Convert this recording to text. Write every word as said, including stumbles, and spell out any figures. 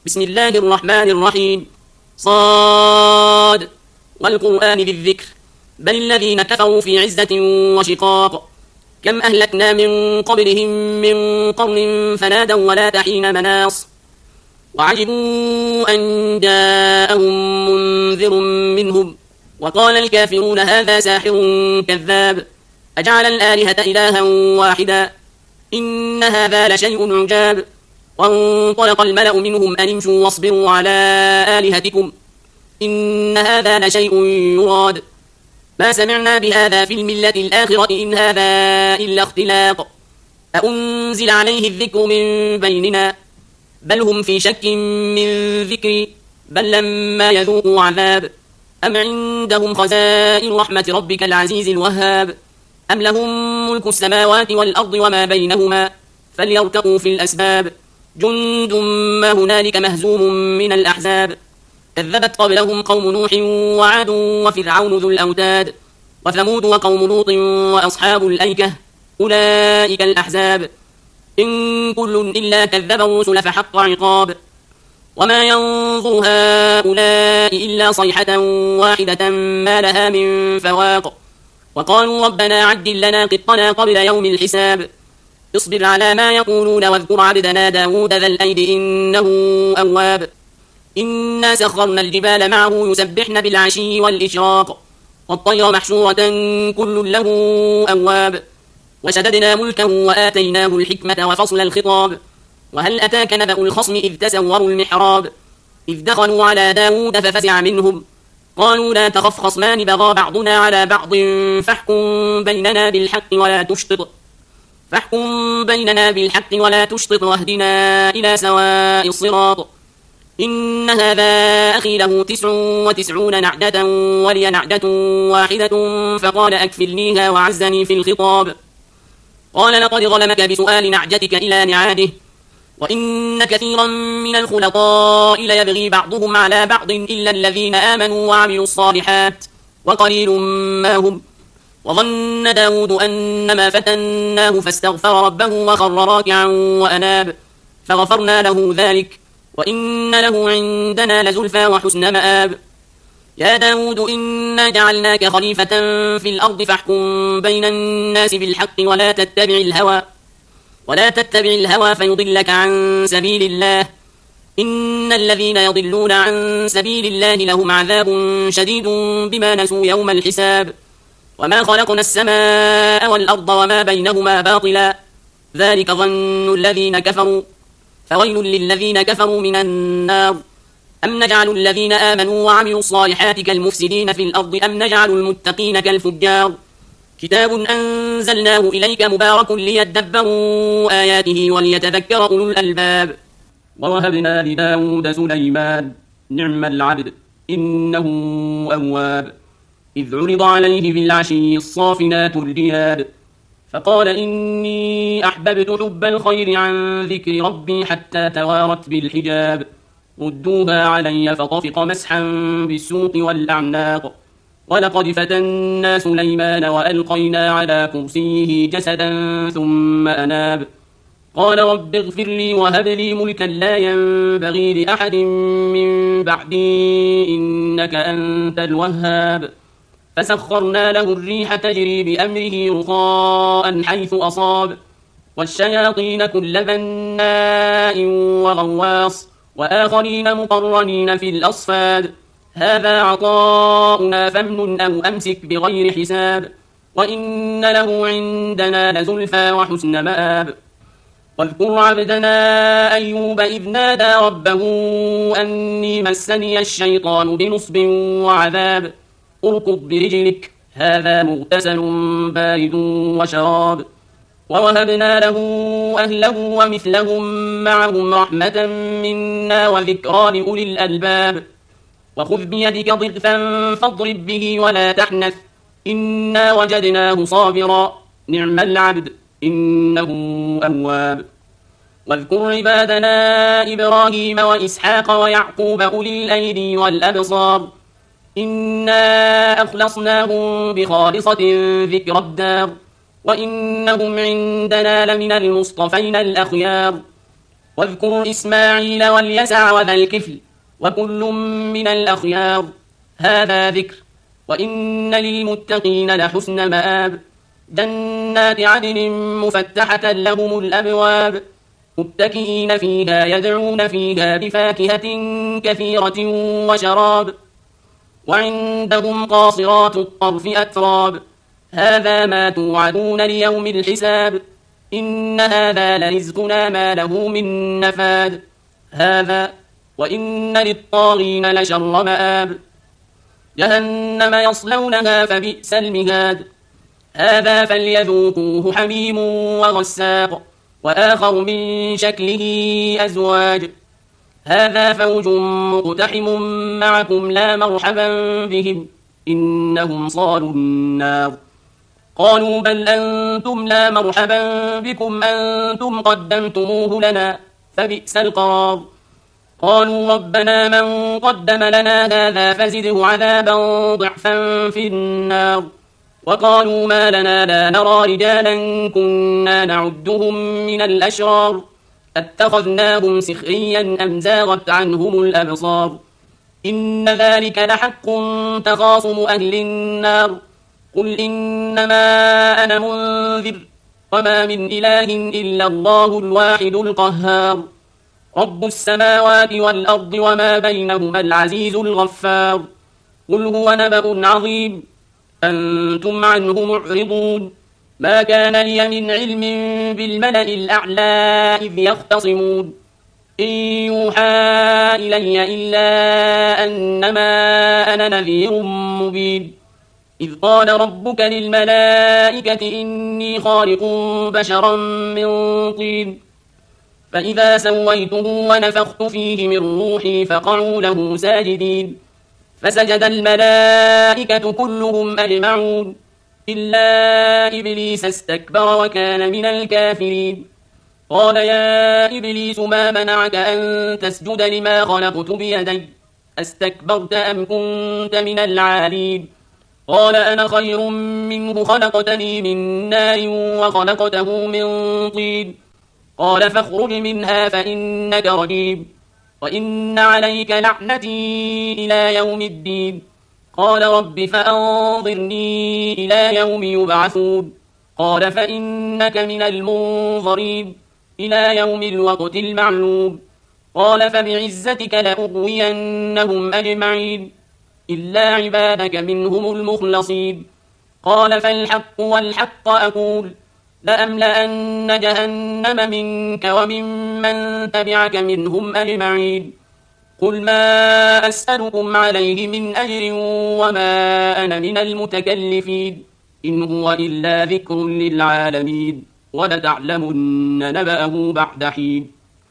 بسم الله الرحمن الرحيم. صاد والقرآن ذي الذكر بل الذين كفروا في عزة وشقاق كم أهلكنا من قبلهم من قرن فنادوا ولا تحين مناص وعجبوا أن جاءهم منذر منهم وقال الكافرون هذا ساحر كذاب أجعل الآلهة إلها واحدا إن هذا لشيء عجاب وانطلق الملأ منهم أن امشوا واصبروا على آلهتكم إن هذا لشيء يراد ما سمعنا بهذا في الملة الآخرة إن هذا إلا اختلاق أأنزل عليه الذكر من بيننا بل هم في شك من ذكري بل لما يذوقوا عذاب أم عندهم خزائن رحمة ربك العزيز الوهاب أم لهم ملك السماوات والأرض وما بينهما فليرتقوا في الأسباب جند ما هنالك مهزوم من الأحزاب كذبت قبلهم قوم نوح وعاد وفرعون ذو الأوتاد وثمود وقوم لوط وأصحاب الأيكة أولئك الأحزاب إن كل إلا كذب الرسل فحق عقاب وما ينظر هؤلاء إلا صيحة واحدة ما لها من فواق وقالوا ربنا عجل لنا قطنا قبل يوم الحساب اصبر على ما يقولون واذكر عبدنا داود ذا الأيد إنه أواب إنا سخرنا الجبال معه يسبحن بالعشي والإشراق والطير محشورة كل له أواب وشددنا ملكه وآتيناه الحكمة وفصل الخطاب وهل أتاك نبأ الخصم إذ تسوروا المحراب إذ دخلوا على داود ففزع منهم قالوا لا تخف خصمان بغى بعضنا على بعض فاحكم بيننا بالحق ولا تشطط فاحكم بيننا بالحق ولا تشطط واهدنا إلى سواء الصراط إن هذا أخي له تسع وتسعون نعجة ولي نعجة واحدة فقال أكفلنيها وعزني في الخطاب قال لقد ظلمك بسؤال نعجتك إلى نعاده وإن كثيرا من الخلطاء ليبغي بعضهم على بعض إلا الذين آمنوا وعملوا الصالحات وقليل ما هم وظن داود أنما فتناه فاستغفر ربه وخر راكعا وأناب فغفرنا له ذلك وإن له عندنا لزلفى وحسن مآب يا داود إنا جعلناك خليفة في الأرض فاحكم بين الناس بالحق ولا تتبع الهوى ولا تتبع الهوى فيضلك عن سبيل الله إن الذين يضلون عن سبيل الله لهم عذاب شديد بما نسوا يوم الحساب وما خلقنا السماء والأرض وما بينهما باطلا ذلك ظن الذين كفروا فويل للذين كفروا من النار أم نجعل الذين آمنوا وعملوا الصالحات كالمفسدين في الأرض أم نجعل المتقين كالفجار كتاب أنزلناه إليك مبارك ليدبروا آياته وليتذكر أولو الألباب ووهبنا لداود سليمان نعم العبد إنه أواب إذ عرض عليه في العشي الصافنات الجياد فقال إني أحببت حب الخير عن ذكر ربي حتى توارت بالحجاب ردوها علي فطفق مسحا بالسوق والأعناق ولقد فتنا سليمان وألقينا على كرسيه جسدا ثم أناب قال رب اغفر لي وهب لي ملكا لا ينبغي لأحد من بعدي إنك أنت الوهاب فسخرنا له الريح تجري بأمره رخاء حيث أصاب والشياطين كل بناء وغواص وآخرين مقرنين في الأصفاد هذا عطاؤنا فامنن أو أمسك بغير حساب وإن له عندنا لزلفى وحسن مآب واذكر عبدنا أيوب إذ نادى ربه أني مسني الشيطان بنصب وعذاب اركض برجلك هذا مغتسل بارد وشراب ووهبنا له أهله ومثلهم معهم رحمة منا وذكرى لأولي الألباب وخذ بيدك ضغثا فاضرب به ولا تحنث إنا وجدناه صابرا نعم العبد إنه أواب واذكر عبادنا إبراهيم وإسحاق ويعقوب أولي الأيدي والأبصار إنا أخلصناهم بخالصة ذكر الدار وإنهم عندنا لمن المصطفين الأخيار واذكر إسماعيل واليسع وذا الكفل وكل من الأخيار هذا ذكر وإن للمتقين لحسن مآب جنات عدن مفتحة لهم الأبواب متكئين فيها يدعون فيها بفاكهة كثيرة وشراب وعندهم قاصرات الطرف أتراب هذا ما توعدون ليوم الحساب إن هذا لرزقنا ما له من نفاد هذا وإن للطاغين لشر مآب جهنم يصلونها فبئس المهاد هذا فليذوقوه حميم وغساق وآخر من شكله أزواج هذا فوج مقتحم معكم لا مرحبا بهم إنهم صالوا النار قالوا بل أنتم لا مرحبا بكم أنتم قدمتموه لنا فبئس القرار قالوا ربنا من قدم لنا هذا فزده عذابا ضعفا في النار وقالوا ما لنا لا نرى رجالا كنا نعدهم من الأشرار اتخذناهم سخريا أم زاغت عنهم الأبصار إن ذلك لحق تخاصم أهل النار قل إنما أنا منذر وما من إله إلا الله الواحد القهار رب السماوات والأرض وما بينهما العزيز الغفار قل هو نبأ عظيم أنتم عنه معرضون ما كان لي من علم بالملأ الأعلى إذ يختصمون إن يوحى إلي إلا أنما أنا نذير مبين إذ قال ربك للملائكة إني خالق بشرا من طين فإذا سويته ونفخت فيه من روحي فقعوا له ساجدين فسجد الملائكة كلهم أجمعون إلا إبليس استكبر وكان من الكافرين قال يا إبليس ما منعك أن تسجد لما خلقت بيدي استكبرت أم كنت من العالين قال أنا خير منه خلقتني من نار وخلقته من طين قال فاخرج منها فإنك رجيم وإن عليك لعنتي إلى يوم الدين قال رب فأنظرني إلى يوم يبعثون قال فإنك من المنظرين إلى يوم الوقت المعلوم قال فبعزتك لأغوينهم أجمعين إلا عبادك منهم المخلصين قال فالحق والحق أقول لأملأن جهنم منك وممن تبعك منهم أجمعين قل ما أسألكم عليه من أجر وما أنا من المتكلفين إن هو إلا ذكر للعالمين ولتعلمن نبأه بعد حين